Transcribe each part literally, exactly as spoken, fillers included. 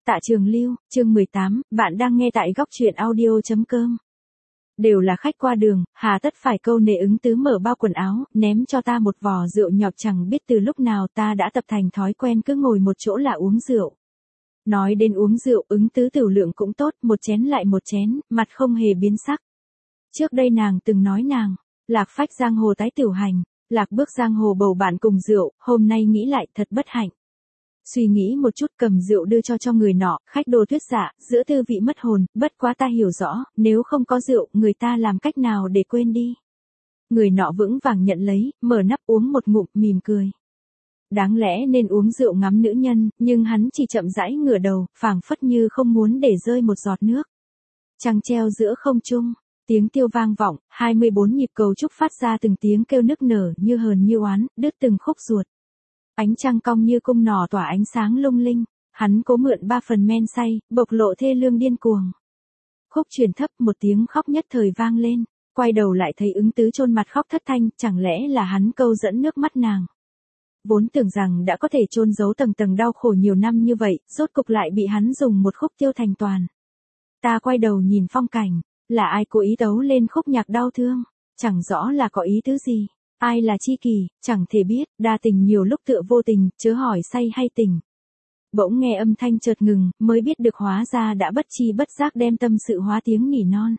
Tạ Trường Lưu, chương mười tám, bạn đang nghe tại góc truyện audio chấm com. Đều là khách qua đường, hà tất phải câu nệ ứng tứ mở bao quần áo, ném cho ta một vò rượu nhọt, chẳng biết từ lúc nào ta đã tập thành thói quen cứ ngồi một chỗ là uống rượu. Nói đến uống rượu, ứng tứ tiểu lượng cũng tốt, một chén lại một chén, mặt không hề biến sắc. Trước đây nàng từng nói nàng, lạc phách giang hồ tái tiểu hành, lạc bước giang hồ bầu bạn cùng rượu, hôm nay nghĩ lại thật bất hạnh. Suy nghĩ một chút cầm rượu đưa cho cho người nọ, khách đồ thuyết giả, giữa tư vị mất hồn, bất quá ta hiểu rõ, nếu không có rượu, người ta làm cách nào để quên đi. Người nọ vững vàng nhận lấy, mở nắp uống một ngụm, mỉm cười. Đáng lẽ nên uống rượu ngắm nữ nhân, nhưng hắn chỉ chậm rãi ngửa đầu, phảng phất như không muốn để rơi một giọt nước. Trăng treo giữa không trung, tiếng tiêu vang vọng, hai mươi bốn nhịp cầu trúc phát ra từng tiếng kêu nức nở như hờn như oán, đứt từng khúc ruột. Ánh trăng cong như cung nỏ tỏa ánh sáng lung linh, hắn cố mượn ba phần men say, bộc lộ thê lương điên cuồng. Khúc truyền thấp, một tiếng khóc nhất thời vang lên, quay đầu lại thấy ứng tứ chôn mặt khóc thất thanh, chẳng lẽ là hắn câu dẫn nước mắt nàng. Vốn tưởng rằng đã có thể chôn giấu tầng tầng đau khổ nhiều năm như vậy, rốt cục lại bị hắn dùng một khúc tiêu thành toàn. Ta quay đầu nhìn phong cảnh, là ai cố ý tấu lên khúc nhạc đau thương, chẳng rõ là có ý tứ gì. Ai là chi kỷ, chẳng thể biết, đa tình nhiều lúc tựa vô tình, chớ hỏi say hay tình. Bỗng nghe âm thanh chợt ngừng, mới biết được hóa ra đã bất chi bất giác đem tâm sự hóa tiếng nỉ non.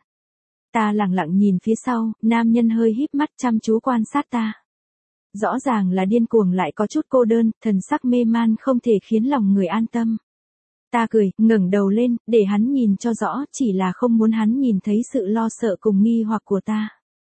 Ta lặng lặng nhìn phía sau, nam nhân hơi híp mắt chăm chú quan sát ta. Rõ ràng là điên cuồng lại có chút cô đơn, thần sắc mê man không thể khiến lòng người an tâm. Ta cười, ngẩng đầu lên, để hắn nhìn cho rõ, chỉ là không muốn hắn nhìn thấy sự lo sợ cùng nghi hoặc của ta.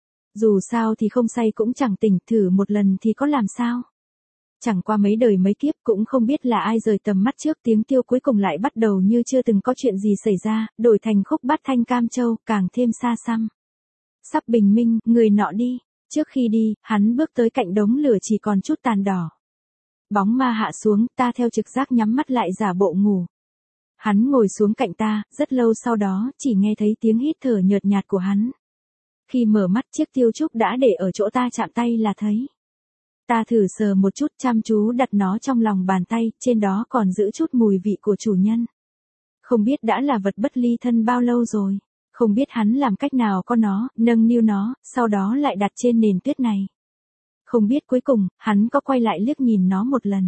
Dù sao thì không say cũng chẳng tỉnh, thử một lần thì có làm sao. Chẳng qua mấy đời mấy kiếp cũng không biết là ai rời tầm mắt trước, tiếng tiêu cuối cùng lại bắt đầu như chưa từng có chuyện gì xảy ra, đổi thành khúc bát thanh Cam Châu, càng thêm xa xăm. Sắp bình minh, người nọ đi, trước khi đi, hắn bước tới cạnh đống lửa chỉ còn chút tàn đỏ. Bóng ma hạ xuống, ta theo trực giác nhắm mắt lại giả bộ ngủ. Hắn ngồi xuống cạnh ta, rất lâu sau đó, chỉ nghe thấy tiếng hít thở nhợt nhạt của hắn. Khi mở mắt chiếc tiêu trúc đã để ở chỗ ta chạm tay là thấy. Ta thử sờ một chút chăm chú đặt nó trong lòng bàn tay, trên đó còn giữ chút mùi vị của chủ nhân. Không biết đã là vật bất ly thân bao lâu rồi, không biết hắn làm cách nào có nó, nâng niu nó, sau đó lại đặt trên nền tuyết này. Không biết cuối cùng, hắn có quay lại liếc nhìn nó một lần.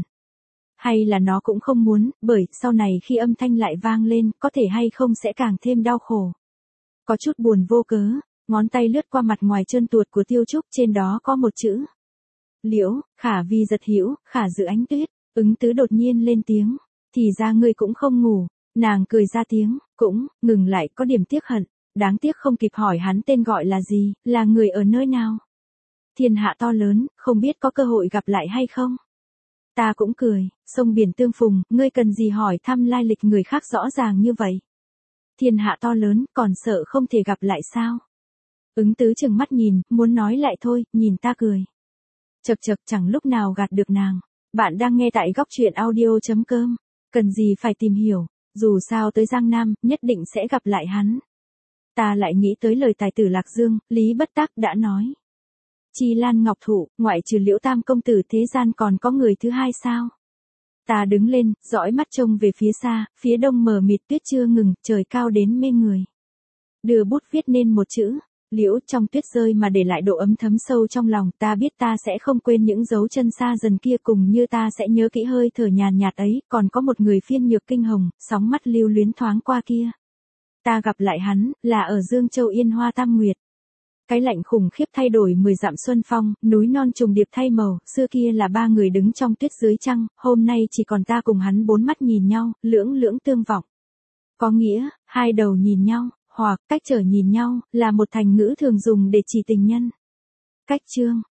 Hay là nó cũng không muốn, bởi sau này khi âm thanh lại vang lên, có thể hay không sẽ càng thêm đau khổ. Có chút buồn vô cớ. Ngón tay lướt qua mặt ngoài trơn tuột của tiêu trúc, trên đó có một chữ. Liễu, khả vi giật hữu, khả dự ánh tuyết. Ứng tứ đột nhiên lên tiếng. Thì ra ngươi cũng không ngủ. Nàng cười ra tiếng, cũng, ngừng lại có điểm tiếc hận. Đáng tiếc không kịp hỏi hắn tên gọi là gì, là người ở nơi nào. Thiên hạ to lớn, không biết có cơ hội gặp lại hay không. Ta cũng cười, sông biển tương phùng, ngươi cần gì hỏi thăm lai lịch người khác rõ ràng như vậy. Thiên hạ to lớn, còn sợ không thể gặp lại sao. Ứng tứ chừng mắt nhìn, muốn nói lại thôi, nhìn ta cười. Chật chật chẳng lúc nào gạt được nàng. Bạn đang nghe tại góc truyện audio chấm com. Cần gì phải tìm hiểu, dù sao tới Giang Nam, nhất định sẽ gặp lại hắn. Ta lại nghĩ tới lời tài tử Lạc Dương, Lý Bất Tắc đã nói. Chi Lan Ngọc Thụ, ngoại trừ Liễu Tam công tử thế gian còn có người thứ hai sao? Ta đứng lên, dõi mắt trông về phía xa, phía đông mờ mịt tuyết chưa ngừng, trời cao đến mê người. Đưa bút viết nên một chữ. Liễu, trong tuyết rơi mà để lại độ ấm thấm sâu trong lòng, ta biết ta sẽ không quên những dấu chân xa dần kia, cùng như ta sẽ nhớ kỹ hơi thở nhàn nhạt ấy, còn có một người phiên nhược kinh hồng, sóng mắt lưu luyến thoáng qua kia. Ta gặp lại hắn, là ở Dương Châu Yên Hoa Tam Nguyệt. Cái lạnh khủng khiếp thay đổi mười dặm xuân phong, núi non trùng điệp thay màu, xưa kia là ba người đứng trong tuyết dưới trăng, hôm nay chỉ còn ta cùng hắn bốn mắt nhìn nhau, lưỡng lưỡng tương vọng. Có nghĩa, hai đầu nhìn nhau. Hoặc, cách trở nhìn nhau, là một thành ngữ thường dùng để chỉ tình nhân. Cách chương.